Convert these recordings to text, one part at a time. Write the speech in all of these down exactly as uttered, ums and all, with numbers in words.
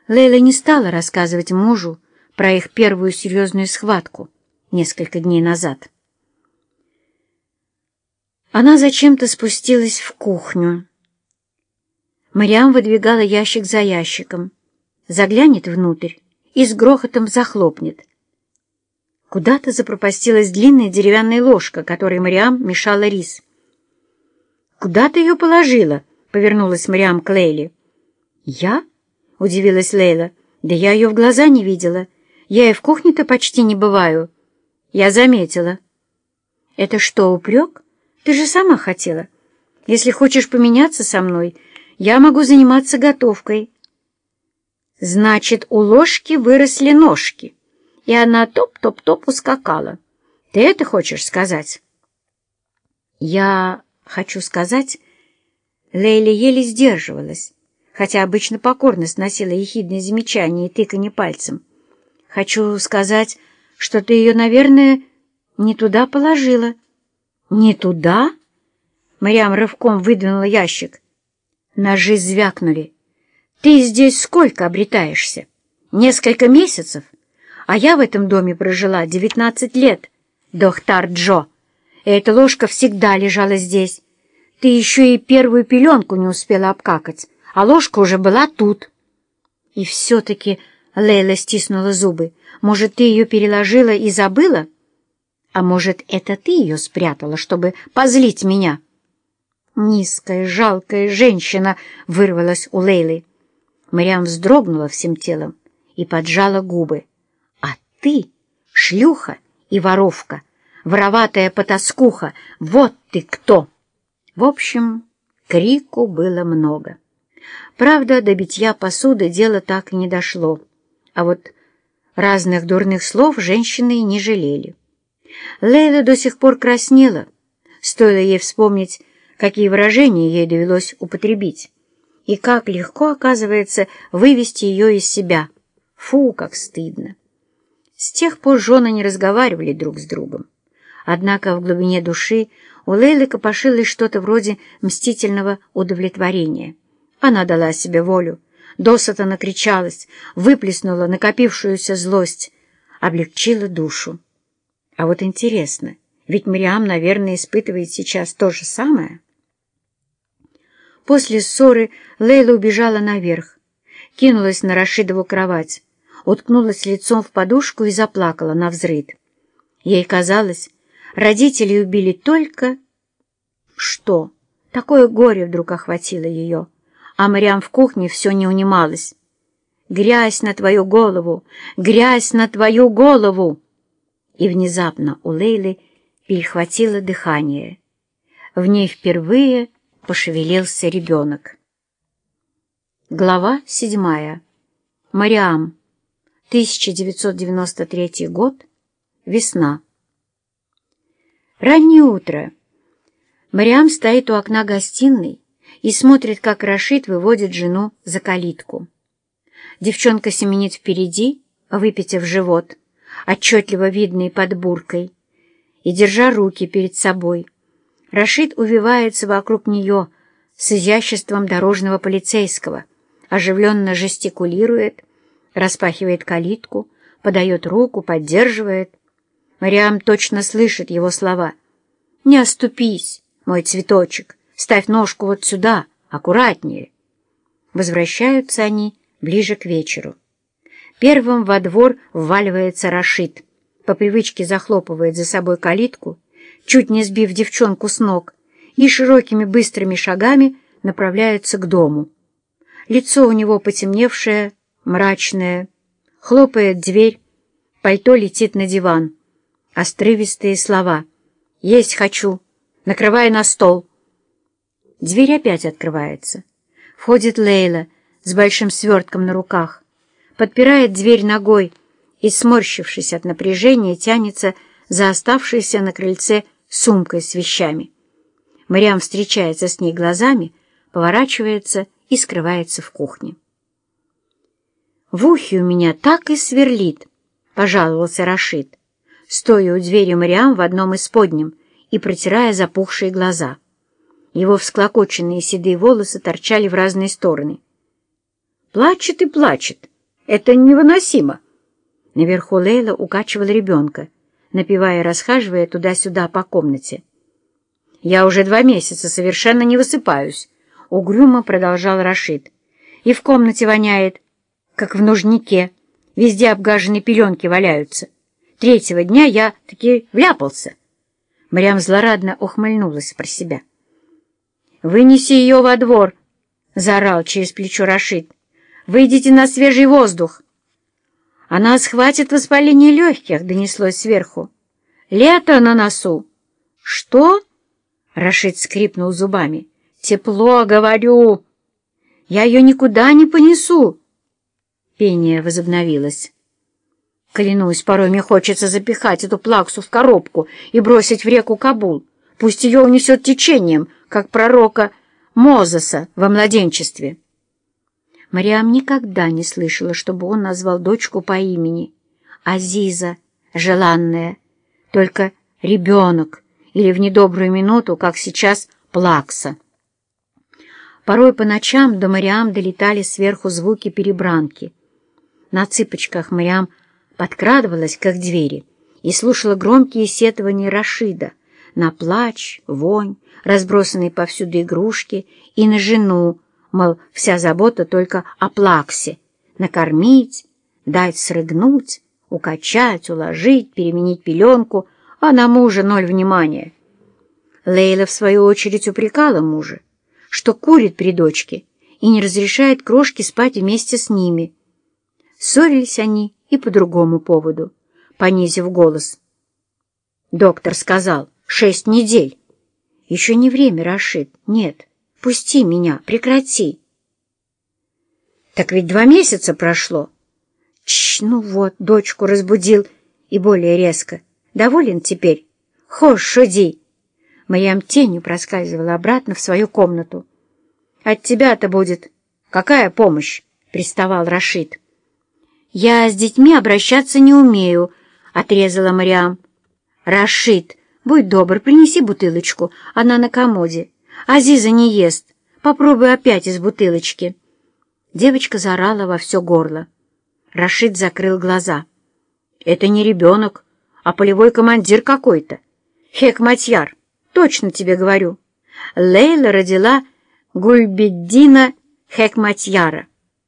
Лейла не стала рассказывать мужу про их первую серьезную схватку несколько дней назад. Она зачем-то спустилась в кухню. Мариам выдвигала ящик за ящиком, заглянет внутрь и с грохотом захлопнет. Куда-то запропастилась длинная деревянная ложка, которой Мариам мешала рис. «Куда ты ее положила?» — повернулась Мариам к Лейле. «Я?» — удивилась Лейла. «Да я ее в глаза не видела. Я и в кухне-то почти не бываю». «Я заметила». «Это что, упрек? Ты же сама хотела. Если хочешь поменяться со мной, я могу заниматься готовкой». «Значит, у ложки выросли ножки, и она топ-топ-топ ускакала. Ты это хочешь сказать?» «Я хочу сказать...» Лейля еле сдерживалась, хотя обычно покорно сносила ехидные замечания и тыканье пальцем. «Хочу сказать, что ты ее, наверное, не туда положила». «Не туда?» Мариам рывком выдвинула ящик. Ножи звякнули. «Ты здесь сколько обретаешься? Несколько месяцев? А я в этом доме прожила девятнадцать лет, дохтар Джо. И эта ложка всегда лежала здесь. Ты еще и первую пеленку не успела обкакать, а ложка уже была тут». И все-таки Лейла стиснула зубы. «Может, ты ее переложила и забыла? А может, это ты ее спрятала, чтобы позлить меня?» «Низкая, жалкая женщина!» — вырвалась у Лейлы. Мариам вздрогнула всем телом и поджала губы. «А ты, шлюха и воровка, вороватая потаскуха, вот ты кто!» В общем, крику было много. Правда, до битья посуды дело так и не дошло, а вот разных дурных слов женщины не жалели. Лейла до сих пор краснела, стоило ей вспомнить, какие выражения ей довелось употребить, и как легко, оказывается, вывести ее из себя. Фу, как стыдно! С тех пор жены не разговаривали друг с другом. Однако в глубине души у Лейлы копошилось что-то вроде мстительного удовлетворения. Она дала себе волю, досыта накричалась, выплеснула накопившуюся злость, облегчила душу. А вот интересно, ведь Мариам, наверное, испытывает сейчас то же самое. После ссоры Лейла убежала наверх, кинулась на Рашидову кровать, уткнулась лицом в подушку и заплакала навзрыд. Ей казалось, родители убили только... Что? Такое горе вдруг охватило ее, а Мариам в кухне все не унималась. «Грязь на твою голову! Грязь на твою голову!» И внезапно у Лейлы перехватило дыхание. В ней впервые пошевелился ребенок. Глава седьмая. Мариам. тысяча девятьсот девяносто третий год. Весна. Раннее утро. Мариам стоит у окна гостиной и смотрит, как Рашид выводит жену за калитку. Девчонка семенит впереди, выпитив живот, отчетливо видный под буркой, и держа руки перед собой. Рашид увивается вокруг нее с изяществом дорожного полицейского, оживленно жестикулирует, распахивает калитку, подает руку, поддерживает. Мариам точно слышит его слова. «Не оступись, мой цветочек, ставь ножку вот сюда, аккуратнее». Возвращаются они ближе к вечеру. Первым во двор вваливается Рашид, по привычке захлопывает за собой калитку, чуть не сбив девчонку с ног, и широкими быстрыми шагами направляется к дому. Лицо у него потемневшее, мрачное, хлопает дверь, пальто летит на диван. Острывистые слова: «Есть хочу! Накрывай на стол!» Дверь опять открывается. Входит Лейла с большим свертком на руках, подпирает дверь ногой и, сморщившись от напряжения, тянется за оставшейся на крыльце сумкой с вещами. Мариам встречается с ней глазами, поворачивается и скрывается в кухне. «В ухе у меня так и сверлит», — пожаловался Рашид, стоя у двери Мариам в одном из подним и протирая запухшие глаза. Его всклокоченные седые волосы торчали в разные стороны. «Плачет и плачет», Это невыносимо!» Наверху Лейла укачивала ребенка, напевая и расхаживая туда-сюда по комнате. «Я уже два месяца совершенно не высыпаюсь», — угрюмо продолжал Рашид. «И в комнате воняет, как в нужнике. Везде обгаженные пеленки валяются. Третьего дня я таки вляпался». Марьям злорадно ухмыльнулась про себя. «Вынеси ее во двор!» — заорал через плечо Рашид. «Выйдите на свежий воздух!» «Она схватит воспаление легких», — донеслось сверху. «Лето на носу!» «Что?» — Рашид скрипнул зубами. «Тепло, говорю! Я ее никуда не понесу!» Пение возобновилось. «Клянусь, порой мне хочется запихать эту плаксу в коробку и бросить в реку Кабул. Пусть ее унесет течением, как пророка Мозеса во младенчестве». Марьям никогда не слышала, чтобы он назвал дочку по имени. Азиза, желанная, только ребенок или в недобрую минуту, как сейчас, плакса. Порой по ночам до Марьям долетали сверху звуки перебранки. На цыпочках Марьям подкрадывалась к их двери и слушала громкие сетования Рашида на плач, вонь, разбросанные повсюду игрушки, и на жену, мол, вся забота только о плаксе — накормить, дать срыгнуть, укачать, уложить, переменить пеленку, а на мужа ноль внимания. Лейла, в свою очередь, упрекала мужа, что курит при дочке и не разрешает крошке спать вместе с ними. Ссорились они и по другому поводу, понизив голос. «Доктор сказал, шесть недель. Еще не время, Рашид. Нет, пусти меня, прекрати». «Так ведь два месяца прошло». «Чш, ну вот, дочку разбудил и более резко. Доволен теперь? Хош, шуди». Марьям тенью проскальзывала обратно в свою комнату. «От тебя-то будет какая помощь?» — приставал Рашид. «Я с детьми обращаться не умею», — отрезала Марьям. «Рашид, будь добр, принеси бутылочку, она на комоде. Азиза не ест, попробуй опять из бутылочки». Девочка заорала во все горло. Рашид закрыл глаза. «Это не ребенок, а полевой командир какой-то. Хекматьяр, точно тебе говорю. Лейла родила Гульбеддина Хекматьяра».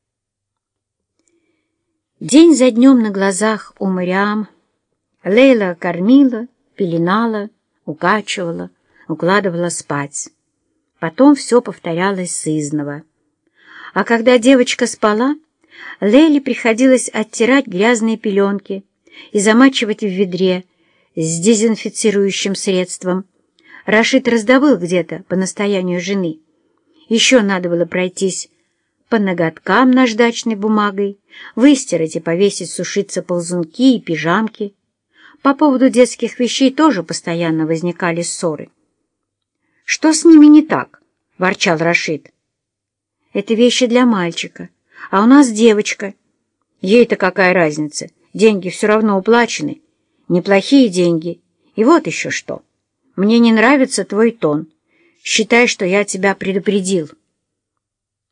День за днем на глазах у Марьям Лейла кормила, пеленала, укачивала, укладывала спать. Потом все повторялось сызнова. А когда девочка спала, Лейле приходилось оттирать грязные пеленки и замачивать в ведре с дезинфицирующим средством. Рашид раздобыл где-то по настоянию жены. Еще надо было пройтись по ноготкам наждачной бумагой, выстирать и повесить сушиться ползунки и пижамки. По поводу детских вещей тоже постоянно возникали ссоры. «Что с ними не так?» — ворчал Рашид. «Это вещи для мальчика, а у нас девочка. Ей-то какая разница, деньги все равно уплачены, неплохие деньги. И вот еще что. Мне не нравится твой тон. Считай, что я тебя предупредил».